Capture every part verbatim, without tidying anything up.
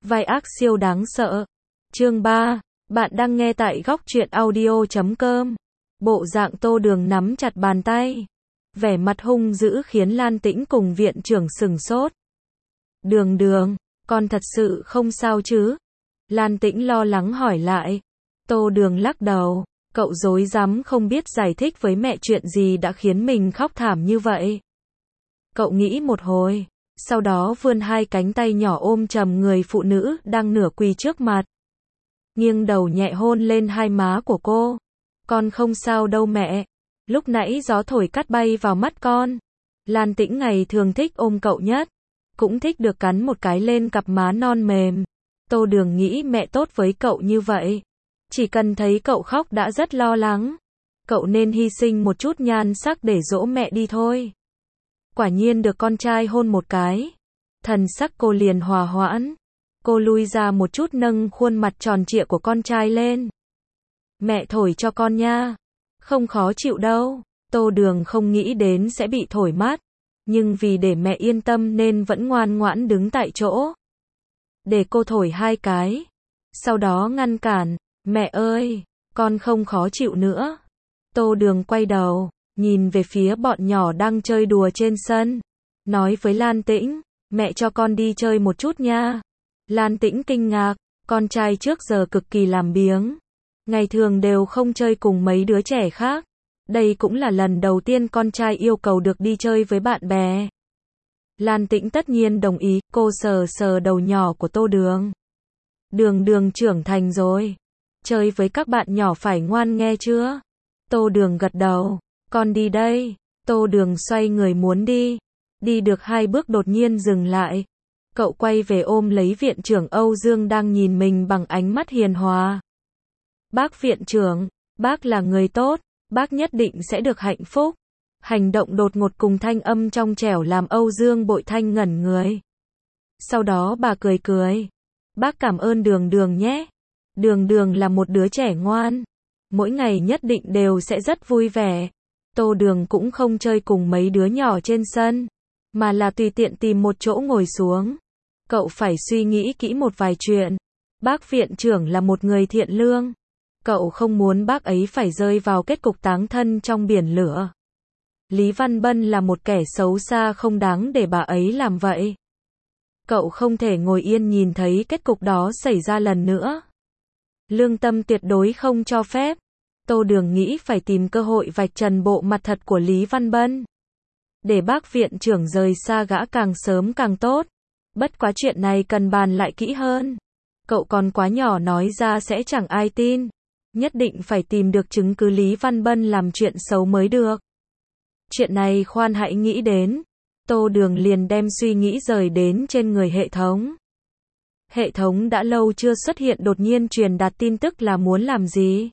Vai ác siêu đáng sợ. Chương ba. Bạn đang nghe tại góc truyện audio chấm com. Bộ dạng Tô Đường nắm chặt bàn tay. Vẻ mặt hung dữ khiến Lan Tĩnh cùng viện trưởng sửng sốt. Đường Đường, con thật sự không sao chứ? Lan Tĩnh lo lắng hỏi lại. Tô Đường lắc đầu. Cậu rối rắm không biết giải thích với mẹ chuyện gì đã khiến mình khóc thảm như vậy. Cậu nghĩ một hồi, sau đó vươn hai cánh tay nhỏ ôm chầm người phụ nữ đang nửa quỳ trước mặt. Nghiêng đầu nhẹ hôn lên hai má của cô. Con không sao đâu mẹ. Lúc nãy gió thổi cát bay vào mắt con. Lan Tĩnh ngày thường thích ôm cậu nhất. Cũng thích được cắn một cái lên cặp má non mềm. Tô Đường nghĩ mẹ tốt với cậu như vậy. Chỉ cần thấy cậu khóc đã rất lo lắng. Cậu nên hy sinh một chút nhan sắc để dỗ mẹ đi thôi. Quả nhiên được con trai hôn một cái. Thần sắc cô liền hòa hoãn. Cô lui ra một chút nâng khuôn mặt tròn trịa của con trai lên. Mẹ thổi cho con nha. Không khó chịu đâu. Tô Đường không nghĩ đến sẽ bị thổi mát. Nhưng vì để mẹ yên tâm nên vẫn ngoan ngoãn đứng tại chỗ. Để cô thổi hai cái. Sau đó ngăn cản. Mẹ ơi, con không khó chịu nữa. Tô Đường quay đầu, nhìn về phía bọn nhỏ đang chơi đùa trên sân. Nói với Lan Tĩnh, mẹ cho con đi chơi một chút nha. Lan Tĩnh kinh ngạc, con trai trước giờ cực kỳ làm biếng. Ngày thường đều không chơi cùng mấy đứa trẻ khác. Đây cũng là lần đầu tiên con trai yêu cầu được đi chơi với bạn bè. Lan Tĩnh tất nhiên đồng ý, cô sờ sờ đầu nhỏ của Tô Đường. Đường Đường trưởng thành rồi. Chơi với các bạn nhỏ phải ngoan nghe chưa? Tô Đường gật đầu. Con đi đây. Tô Đường xoay người muốn đi. Đi được hai bước đột nhiên dừng lại. Cậu quay về ôm lấy viện trưởng Âu Dương đang nhìn mình bằng ánh mắt hiền hòa. Bác viện trưởng, bác là người tốt. Bác nhất định sẽ được hạnh phúc. Hành động đột ngột cùng thanh âm trong trẻo làm Âu Dương Bội Thanh ngẩn người. Sau đó bà cười cười. Bác cảm ơn Đường Đường nhé. Đường Đường là một đứa trẻ ngoan. Mỗi ngày nhất định đều sẽ rất vui vẻ. Tô Đường cũng không chơi cùng mấy đứa nhỏ trên sân. Mà là tùy tiện tìm một chỗ ngồi xuống. Cậu phải suy nghĩ kỹ một vài chuyện. Bác viện trưởng là một người thiện lương. Cậu không muốn bác ấy phải rơi vào kết cục táng thân trong biển lửa. Lý Văn Bân là một kẻ xấu xa không đáng để bà ấy làm vậy. Cậu không thể ngồi yên nhìn thấy kết cục đó xảy ra lần nữa. Lương tâm tuyệt đối không cho phép. Tô Đường nghĩ phải tìm cơ hội vạch trần bộ mặt thật của Lý Văn Bân. Để bác viện trưởng rời xa gã càng sớm càng tốt. Bất quá chuyện này cần bàn lại kỹ hơn. Cậu còn quá nhỏ nói ra sẽ chẳng ai tin. Nhất định phải tìm được chứng cứ Lý Văn Bân làm chuyện xấu mới được. Chuyện này khoan hãy nghĩ đến. Tô Đường liền đem suy nghĩ rời đến trên người hệ thống. Hệ thống đã lâu chưa xuất hiện đột nhiên truyền đạt tin tức là muốn làm gì?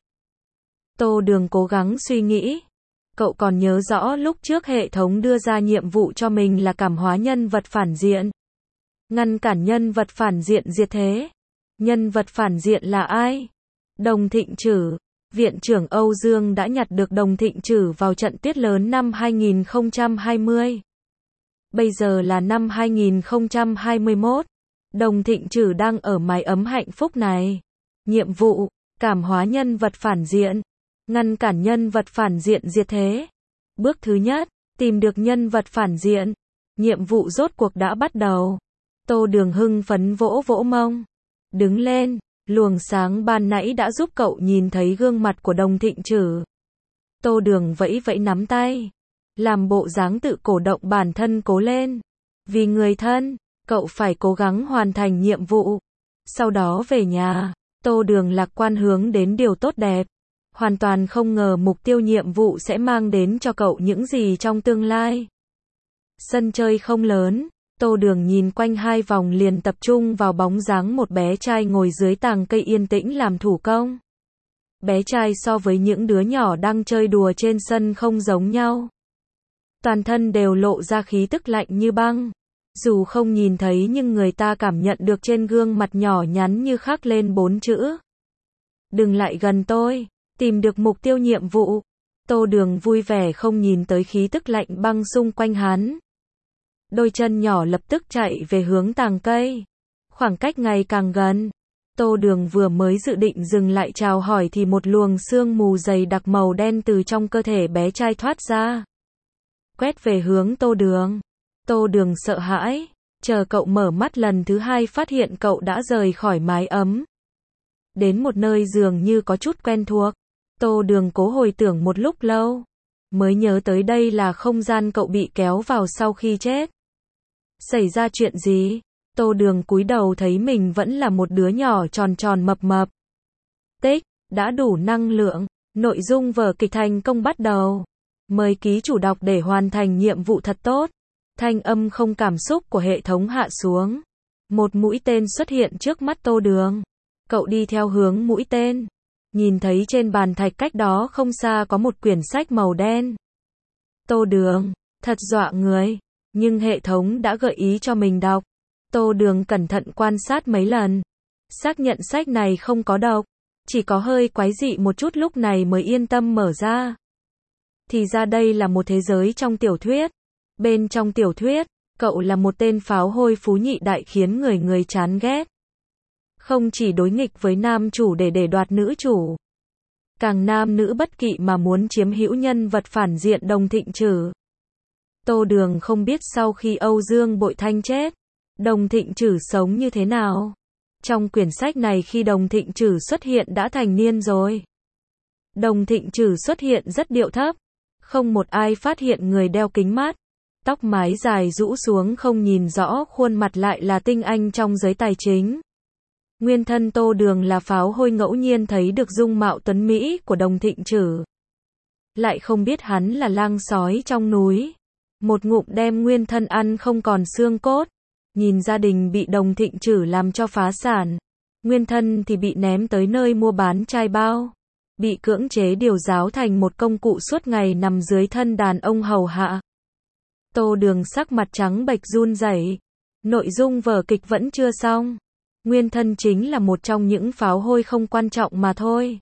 Tô Đường cố gắng suy nghĩ. Cậu còn nhớ rõ lúc trước hệ thống đưa ra nhiệm vụ cho mình là cảm hóa nhân vật phản diện. Ngăn cản nhân vật phản diện diệt thế. Nhân vật phản diện là ai? Đồng Thịnh Trử. Viện trưởng Âu Dương đã nhặt được Đồng Thịnh Trử vào trận tuyết lớn năm hai nghìn không trăm hai mươi. Bây giờ là năm hai nghìn không trăm hai mươi mốt. Đồng Thịnh Trử đang ở mái ấm hạnh phúc này. Nhiệm vụ, cảm hóa nhân vật phản diện. Ngăn cản nhân vật phản diện diệt thế. Bước thứ nhất, tìm được nhân vật phản diện. Nhiệm vụ rốt cuộc đã bắt đầu. Tô Đường hưng phấn vỗ vỗ mông. Đứng lên, luồng sáng ban nãy đã giúp cậu nhìn thấy gương mặt của Đồng Thịnh Trử. Tô Đường vẫy vẫy nắm tay. Làm bộ dáng tự cổ động bản thân cố lên. Vì người thân, cậu phải cố gắng hoàn thành nhiệm vụ. Sau đó về nhà, Tô Đường lạc quan hướng đến điều tốt đẹp. Hoàn toàn không ngờ mục tiêu nhiệm vụ sẽ mang đến cho cậu những gì trong tương lai. Sân chơi không lớn, Tô Đường nhìn quanh hai vòng liền tập trung vào bóng dáng một bé trai ngồi dưới tàng cây yên tĩnh làm thủ công. Bé trai so với những đứa nhỏ đang chơi đùa trên sân không giống nhau. Toàn thân đều lộ ra khí tức lạnh như băng. Dù không nhìn thấy nhưng người ta cảm nhận được trên gương mặt nhỏ nhắn như khắc lên bốn chữ. Đừng lại gần tôi. Tìm được mục tiêu nhiệm vụ. Tô Đường vui vẻ không nhìn tới khí tức lạnh băng xung quanh hắn. Đôi chân nhỏ lập tức chạy về hướng tàng cây. Khoảng cách ngày càng gần. Tô Đường vừa mới dự định dừng lại chào hỏi thì một luồng sương mù dày đặc màu đen từ trong cơ thể bé trai thoát ra. Quét về hướng Tô Đường. Tô Đường sợ hãi. Chờ cậu mở mắt lần thứ hai phát hiện cậu đã rời khỏi mái ấm. Đến một nơi dường như có chút quen thuộc. Tô Đường cố hồi tưởng một lúc lâu. Mới nhớ tới đây là không gian cậu bị kéo vào sau khi chết. Xảy ra chuyện gì? Tô Đường cúi đầu thấy mình vẫn là một đứa nhỏ tròn tròn mập mập. Tích, đã đủ năng lượng. Nội dung vở kịch thành công bắt đầu. Mời ký chủ đọc để hoàn thành nhiệm vụ thật tốt. Thanh âm không cảm xúc của hệ thống hạ xuống. Một mũi tên xuất hiện trước mắt Tô Đường. Cậu đi theo hướng mũi tên. Nhìn thấy trên bàn thạch cách đó không xa có một quyển sách màu đen. Tô Đường, thật dọa người. Nhưng hệ thống đã gợi ý cho mình đọc. Tô Đường cẩn thận quan sát mấy lần. Xác nhận sách này không có độc. Chỉ có hơi quái dị một chút lúc này mới yên tâm mở ra. Thì ra đây là một thế giới trong tiểu thuyết. Bên trong tiểu thuyết, cậu là một tên pháo hôi phú nhị đại khiến người người chán ghét. Không chỉ đối nghịch với nam chủ để để đoạt nữ chủ. Càng nam nữ bất kỵ mà muốn chiếm hữu nhân vật phản diện Đồng Thịnh Trử. Tô Đường không biết sau khi Âu Dương Bội Thanh chết, Đồng Thịnh Trử sống như thế nào. Trong quyển sách này khi Đồng Thịnh Trử xuất hiện đã thành niên rồi. Đồng Thịnh Trử xuất hiện rất điệu thấp. Không một ai phát hiện người đeo kính mát. Tóc mái dài rũ xuống không nhìn rõ khuôn mặt lại là tinh anh trong giới tài chính. Nguyên thân Tô Đường là pháo hôi ngẫu nhiên thấy được dung mạo tuấn Mỹ của Đồng Thịnh Trử. Lại không biết hắn là lang sói trong núi. Một ngụm đem nguyên thân ăn không còn xương cốt. Nhìn gia đình bị Đồng Thịnh Trử làm cho phá sản. Nguyên thân thì bị ném tới nơi mua bán trai bao. Bị cưỡng chế điều giáo thành một công cụ suốt ngày nằm dưới thân đàn ông hầu hạ. Tô Đường sắc mặt trắng bệch run rẩy. Nội dung vở kịch vẫn chưa xong. Nguyên thân chính là một trong những pháo hôi không quan trọng mà thôi.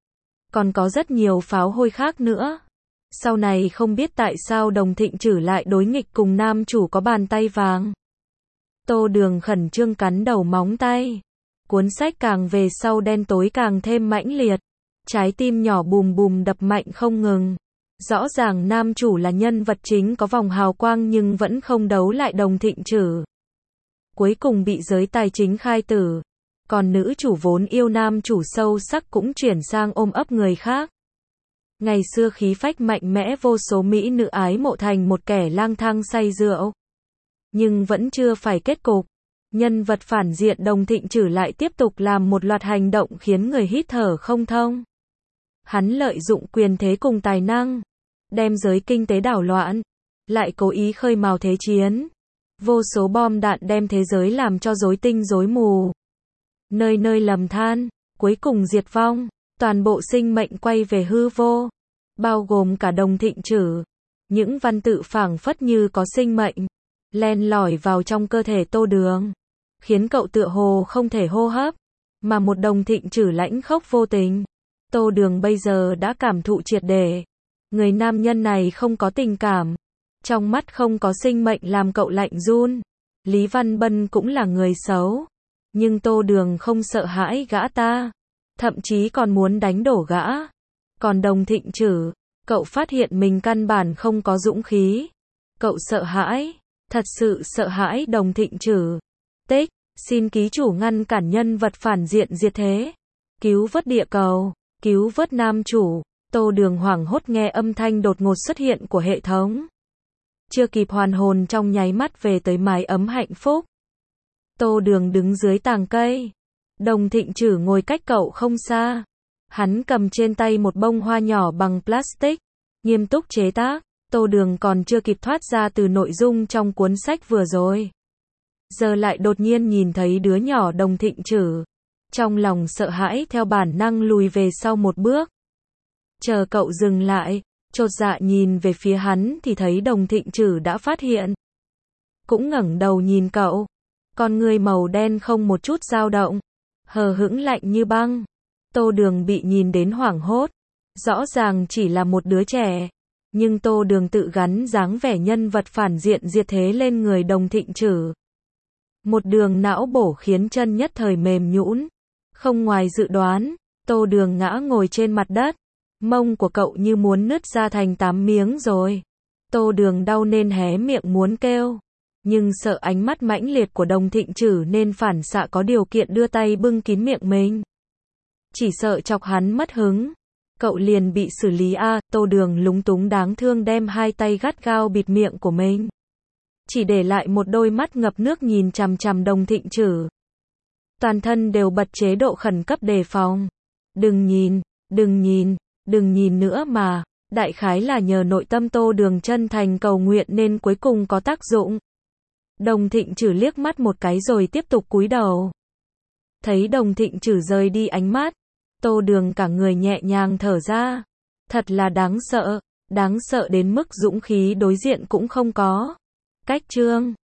Còn có rất nhiều pháo hôi khác nữa. Sau này không biết tại sao Đồng Thịnh Trử lại đối nghịch cùng nam chủ có bàn tay vàng. Tô Đường khẩn trương cắn đầu móng tay. Cuốn sách càng về sau đen tối càng thêm mãnh liệt. Trái tim nhỏ bùm bùm đập mạnh không ngừng. Rõ ràng nam chủ là nhân vật chính có vòng hào quang nhưng vẫn không đấu lại Đồng Thịnh Trử. Cuối cùng bị giới tài chính khai tử. Còn nữ chủ vốn yêu nam chủ sâu sắc cũng chuyển sang ôm ấp người khác. Ngày xưa khí phách mạnh mẽ vô số mỹ nữ ái mộ thành một kẻ lang thang say rượu. Nhưng vẫn chưa phải kết cục. Nhân vật phản diện Đồng Thịnh Trử lại tiếp tục làm một loạt hành động khiến người hít thở không thông. Hắn lợi dụng quyền thế cùng tài năng. Đem giới kinh tế đảo loạn. Lại cố ý khơi mào thế chiến. Vô số bom đạn đem thế giới làm cho rối tinh rối mù. Nơi nơi lầm than. Cuối cùng diệt vong. Toàn bộ sinh mệnh quay về hư vô. Bao gồm cả Đồng Thịnh Trử. Những văn tự phảng phất như có sinh mệnh. Len lỏi vào trong cơ thể Tô Đường. Khiến cậu tựa hồ không thể hô hấp. Mà một Đồng Thịnh Trử lãnh khốc vô tình. Tô Đường bây giờ đã cảm thụ triệt để. Người nam nhân này không có tình cảm. Trong mắt không có sinh mệnh làm cậu lạnh run. Lý Văn Bân cũng là người xấu. Nhưng Tô Đường không sợ hãi gã ta. Thậm chí còn muốn đánh đổ gã. Còn Đồng Thịnh Trử, cậu phát hiện mình căn bản không có dũng khí. Cậu sợ hãi. Thật sự sợ hãi Đồng Thịnh Trử. Tích, xin ký chủ ngăn cản nhân vật phản diện diệt thế. Cứu vớt địa cầu. Cứu vớt nam chủ. Tô Đường hoảng hốt nghe âm thanh đột ngột xuất hiện của hệ thống. Chưa kịp hoàn hồn trong nháy mắt về tới mái ấm hạnh phúc. Tô Đường đứng dưới tàng cây. Đồng Thịnh Trử ngồi cách cậu không xa. Hắn cầm trên tay một bông hoa nhỏ bằng plastic. Nghiêm túc chế tác. Tô Đường còn chưa kịp thoát ra từ nội dung trong cuốn sách vừa rồi. Giờ lại đột nhiên nhìn thấy đứa nhỏ Đồng Thịnh Trử. Trong lòng sợ hãi theo bản năng lùi về sau một bước. Chờ cậu dừng lại, chột dạ nhìn về phía hắn thì thấy Đồng Thịnh Trử đã phát hiện. Cũng ngẩng đầu nhìn cậu. Con người màu đen không một chút dao động. Hờ hững lạnh như băng. Tô Đường bị nhìn đến hoảng hốt. Rõ ràng chỉ là một đứa trẻ. Nhưng Tô Đường tự gắn dáng vẻ nhân vật phản diện diệt thế lên người Đồng Thịnh Trử. Một đường não bổ khiến chân nhất thời mềm nhũn. Không ngoài dự đoán, Tô Đường ngã ngồi trên mặt đất. Mông của cậu như muốn nứt ra thành tám miếng rồi. Tô Đường đau nên hé miệng muốn kêu. Nhưng sợ ánh mắt mãnh liệt của Đồng Thịnh Trử nên phản xạ có điều kiện đưa tay bưng kín miệng mình. Chỉ sợ chọc hắn mất hứng. Cậu liền bị xử lý a. À, Tô Đường lúng túng đáng thương đem hai tay gắt gao bịt miệng của mình. Chỉ để lại một đôi mắt ngập nước nhìn chằm chằm Đồng Thịnh Trử. Toàn thân đều bật chế độ khẩn cấp đề phòng. Đừng nhìn, đừng nhìn, đừng nhìn nữa mà. Đại khái là nhờ nội tâm Tô Đường chân thành cầu nguyện nên cuối cùng có tác dụng. Đồng Thịnh Trử liếc mắt một cái rồi tiếp tục cúi đầu. Thấy Đồng Thịnh Trử rời đi ánh mắt, Tô Đường cả người nhẹ nhàng thở ra. Thật là đáng sợ, đáng sợ đến mức dũng khí đối diện cũng không có. Cách chương